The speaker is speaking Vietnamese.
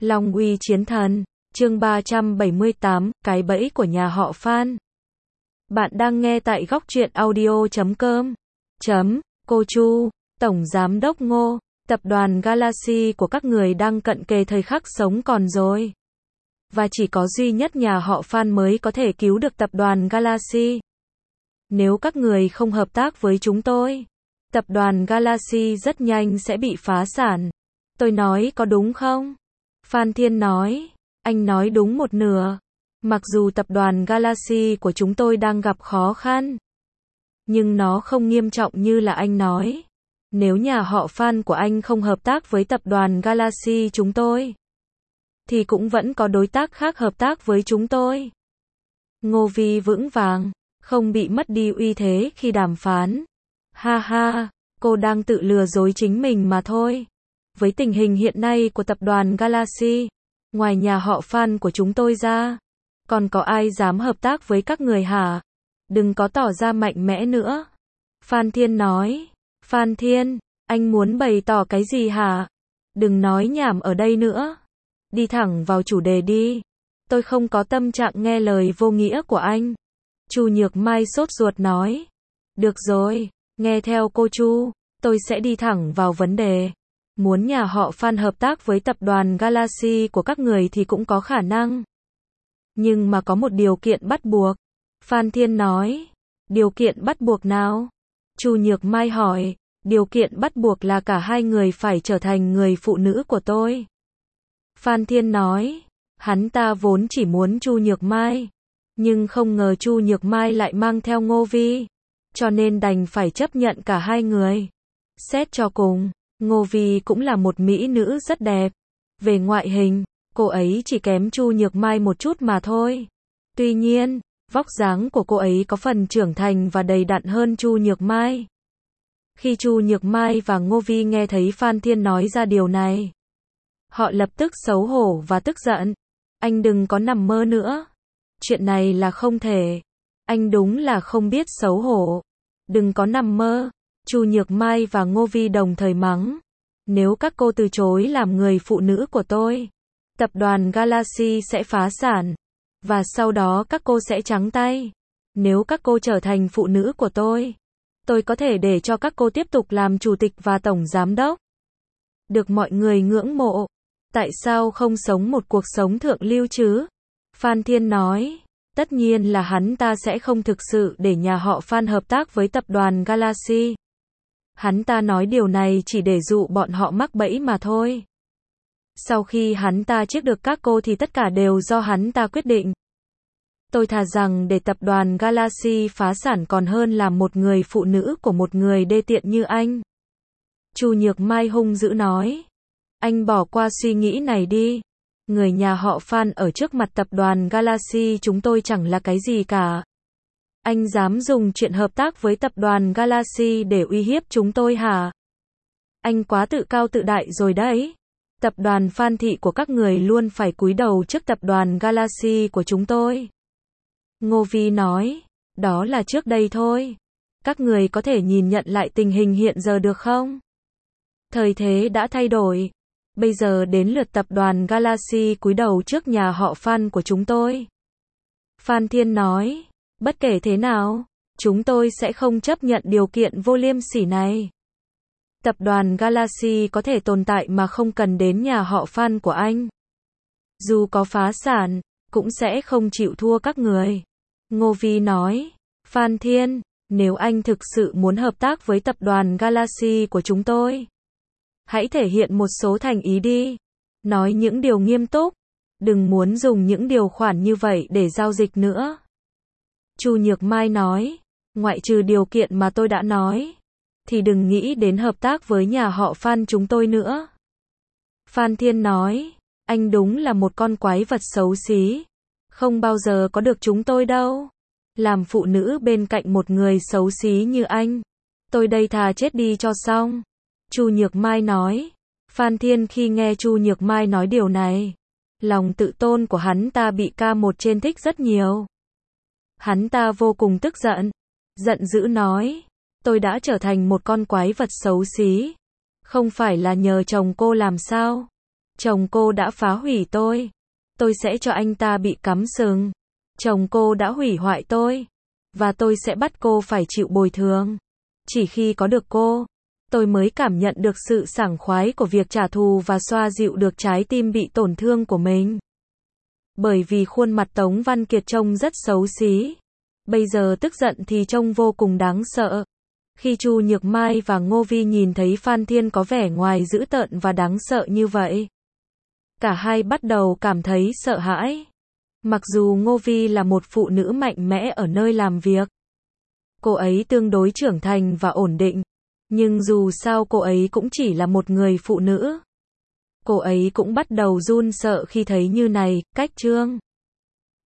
Long uy chiến thần, chương 378, cái bẫy của nhà họ Phan. Bạn đang nghe tại góc truyện audio.com. Cô Chu, Tổng Giám đốc Ngô, tập đoàn Galaxy của các người đang cận kề thời khắc sống còn rồi. Và chỉ có duy nhất nhà họ Phan mới có thể cứu được tập đoàn Galaxy. Nếu các người không hợp tác với chúng tôi, tập đoàn Galaxy rất nhanh sẽ bị phá sản. Tôi nói có đúng không? Phan Thiên nói, anh nói đúng một nửa. Mặc dù tập đoàn Galaxy của chúng tôi đang gặp khó khăn, nhưng nó không nghiêm trọng như là anh nói. Nếu nhà họ Phan của anh không hợp tác với tập đoàn Galaxy chúng tôi, thì cũng vẫn có đối tác khác hợp tác với chúng tôi. Ngô Vi vững vàng, không bị mất đi uy thế khi đàm phán. Ha ha, cô đang tự lừa dối chính mình mà thôi. Với tình hình hiện nay của tập đoàn Galaxy, ngoài nhà họ Phan của chúng tôi ra, còn có ai dám hợp tác với các người hả? Đừng có tỏ ra mạnh mẽ nữa. Phan Thiên nói. Phan Thiên, anh muốn bày tỏ cái gì hả? Đừng nói nhảm ở đây nữa. Đi thẳng vào chủ đề đi. Tôi không có tâm trạng nghe lời vô nghĩa của anh. Chu Nhược Mai sốt ruột nói. Được rồi, nghe theo cô Chu, tôi sẽ đi thẳng vào vấn đề. Muốn nhà họ Phan hợp tác với tập đoàn Galaxy của các người thì cũng có khả năng. Nhưng mà có một điều kiện bắt buộc. Phan Thiên nói. Điều kiện bắt buộc nào? Chu Nhược Mai hỏi. Điều kiện bắt buộc là cả hai người phải trở thành người phụ nữ của tôi. Phan Thiên nói. Hắn ta vốn chỉ muốn Chu Nhược Mai, nhưng không ngờ Chu Nhược Mai lại mang theo Ngô Vi, cho nên đành phải chấp nhận cả hai người. Xét cho cùng, Ngô Vi cũng là một mỹ nữ rất đẹp. Về ngoại hình, cô ấy chỉ kém Chu Nhược Mai một chút mà thôi. Tuy nhiên, vóc dáng của cô ấy có phần trưởng thành và đầy đặn hơn Chu Nhược Mai. Khi Chu Nhược Mai và Ngô Vi nghe thấy Phan Thiên nói ra điều này, họ lập tức xấu hổ và tức giận. Anh đừng có nằm mơ nữa. Chuyện này là không thể. Anh đúng là không biết xấu hổ. Đừng có nằm mơ. Chu Nhược Mai và Ngô Vi đồng thời mắng. Nếu các cô từ chối làm người phụ nữ của tôi, tập đoàn Galaxy sẽ phá sản. Và sau đó các cô sẽ trắng tay. Nếu các cô trở thành phụ nữ của tôi có thể để cho các cô tiếp tục làm chủ tịch và tổng giám đốc. Được mọi người ngưỡng mộ. Tại sao không sống một cuộc sống thượng lưu chứ? Phan Thiên nói. Tất nhiên là hắn ta sẽ không thực sự để nhà họ Phan hợp tác với tập đoàn Galaxy. Hắn ta nói điều này chỉ để dụ bọn họ mắc bẫy mà thôi. Sau khi hắn ta chiếc được các cô thì tất cả đều do hắn ta quyết định. Tôi thà rằng để tập đoàn Galaxy phá sản còn hơn làm một người phụ nữ của một người đê tiện như anh. Chu Nhược Mai hung dữ nói. Anh bỏ qua suy nghĩ này đi. Người nhà họ Phan ở trước mặt tập đoàn Galaxy chúng tôi chẳng là cái gì cả. Anh dám dùng chuyện hợp tác với tập đoàn Galaxy để uy hiếp chúng tôi hả? Anh quá tự cao tự đại rồi đấy. Tập đoàn Phan thị của các người luôn phải cúi đầu trước tập đoàn Galaxy của chúng tôi. Ngô Vi nói. Đó là trước đây thôi. Các người có thể nhìn nhận lại tình hình hiện giờ được không? Thời thế đã thay đổi. Bây giờ đến lượt tập đoàn Galaxy cúi đầu trước nhà họ Phan của chúng tôi. Phan Thiên nói. Bất kể thế nào, chúng tôi sẽ không chấp nhận điều kiện vô liêm sỉ này. Tập đoàn Galaxy có thể tồn tại mà không cần đến nhà họ Phan của anh. Dù có phá sản, cũng sẽ không chịu thua các người. Ngô Vi nói. Phan Thiên, nếu anh thực sự muốn hợp tác với tập đoàn Galaxy của chúng tôi, hãy thể hiện một số thành ý đi. Nói những điều nghiêm túc. Đừng muốn dùng những điều khoản như vậy để giao dịch nữa. Chu Nhược Mai nói. Ngoại trừ điều kiện mà tôi đã nói, thì đừng nghĩ đến hợp tác với nhà họ Phan chúng tôi nữa. Phan Thiên nói. Anh đúng là một con quái vật xấu xí. Không bao giờ có được chúng tôi đâu. Làm phụ nữ bên cạnh một người xấu xí như anh, tôi đây thà chết đi cho xong. Chu Nhược Mai nói. Phan Thiên khi nghe Chu Nhược Mai nói điều này, lòng tự tôn của hắn ta bị K1 trên thích rất nhiều. Hắn ta vô cùng tức giận. Giận dữ nói. Tôi đã trở thành một con quái vật xấu xí. Không phải là nhờ chồng cô làm sao? Chồng cô đã phá hủy tôi. Tôi sẽ cho anh ta bị cắm sừng. Chồng cô đã hủy hoại tôi. Và tôi sẽ bắt cô phải chịu bồi thường. Chỉ khi có được cô, tôi mới cảm nhận được sự sảng khoái của việc trả thù và xoa dịu được trái tim bị tổn thương của mình. Bởi vì khuôn mặt Tống Văn Kiệt trông rất xấu xí. Bây giờ tức giận thì trông vô cùng đáng sợ. Khi Chu Nhược Mai và Ngô Vi nhìn thấy Phan Thiên có vẻ ngoài dữ tợn và đáng sợ như vậy, cả hai bắt đầu cảm thấy sợ hãi. Mặc dù Ngô Vi là một phụ nữ mạnh mẽ ở nơi làm việc, cô ấy tương đối trưởng thành và ổn định, nhưng dù sao cô ấy cũng chỉ là một người phụ nữ. Cô ấy cũng bắt đầu run sợ khi thấy như này, cách Trương